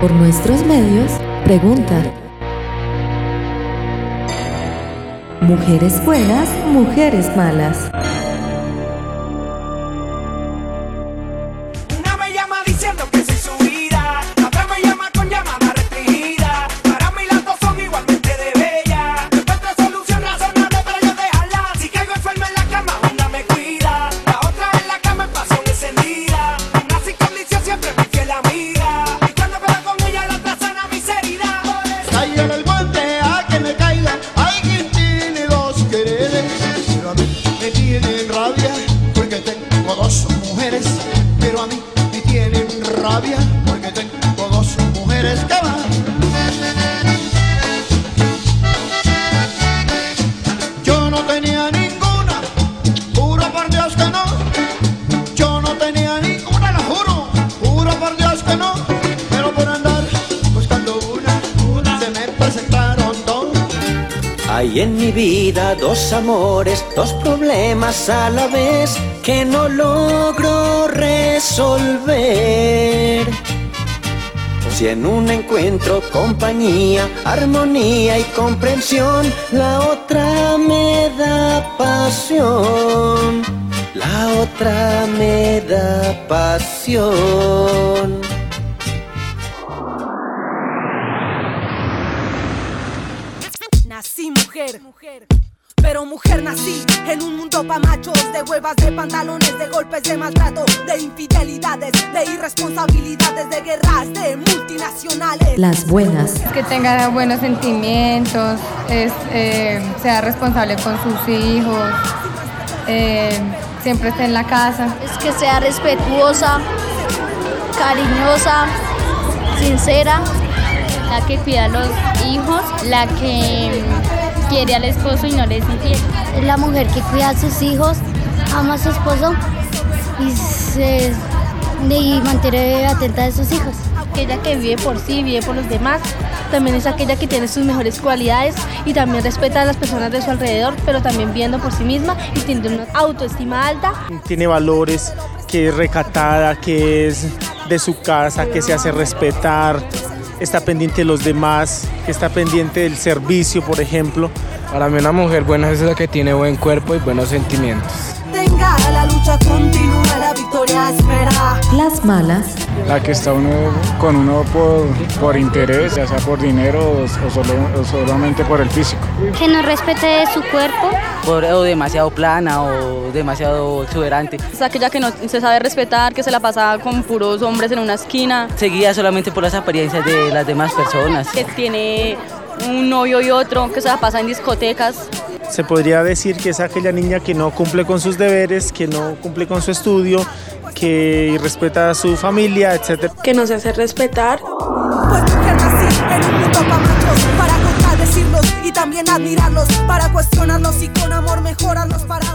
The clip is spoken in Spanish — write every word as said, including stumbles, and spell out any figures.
Por nuestros medios, pregunta. Mujeres buenas, mujeres malas. Una me llama diciendo que soy su vida, la otra me llama con llamada restringida. Para mí las dos son igualmente de bellas. Encuentro solución razonable para yo dejarla. Si caigo enferma en la cama, una me cuida, la otra en la cama en pasión encendida. Una sin condición siempre mi fiel amiga, y cuando pego con ella la otra sana mis heridas. Caiga en el guante a que me caiga, hay quien tiene dos quereres. Pero a mí me tienen rabia porque tengo dos mujeres. Pero a mí me tienen rabia porque tengo dos mujeres que van. Yo no tenía ninguna, juro por Dios que no. Yo no tenía ninguna, lo juro, juro por Dios que no. Pero por andar buscando una, una se me presentaron dos. Hay en mi vida dos amores, dos problemas a la vez que no logro resolver. Si en un encuentro compañía, armonía y comprensión, la otra me da pasión, la otra me da pasión. Nací mujer, mujer, pero mujer nací en un mundo pa' machos, de huevas, de pantalones, de golpes, de maltrato, de infidelidades, de irresponsabilidades, de guerras, de multinacionales. Las buenas. Que tenga buenos sentimientos, es, eh, sea responsable con sus hijos, eh, siempre esté en la casa. Es que sea respetuosa, cariñosa, sincera. La que cuida a los hijos, la que quiere al esposo y no le es infiel. Es la mujer que cuida a sus hijos, ama a su esposo y, se, y mantiene atenta de sus hijos. Aquella que vive por sí, vive por los demás. También es aquella que tiene sus mejores cualidades y también respeta a las personas de su alrededor, pero también viendo por sí misma y tiene una autoestima alta. Tiene valores, que es recatada, que es de su casa, que se hace respetar, está pendiente de los demás, que está pendiente del servicio, por ejemplo. Para mí una mujer buena es la que tiene buen cuerpo y buenos sentimientos. Tenga la lucha continua, la victoria espera. Las malas. La que está uno con uno por, por interés, ya sea por dinero o, o, solo, o solamente por el físico. Que no respete su cuerpo. Por, o demasiado plana o demasiado exuberante. Es aquella que no se sabe respetar, que se la pasa con puros hombres en una esquina. Seguida solamente por las apariencias de las demás personas. Que tiene un novio y otro, que se la pasa en discotecas. Se podría decir que es aquella niña que no cumple con sus deberes, que no cumple con su estudio, que respeta a su familia, etcétera. Que no se hace respetar. Pues mujer nací en un mundo pa' machos, para contradecirlos y también admirarlos, para cuestionarlos y con amor mejorarlos, para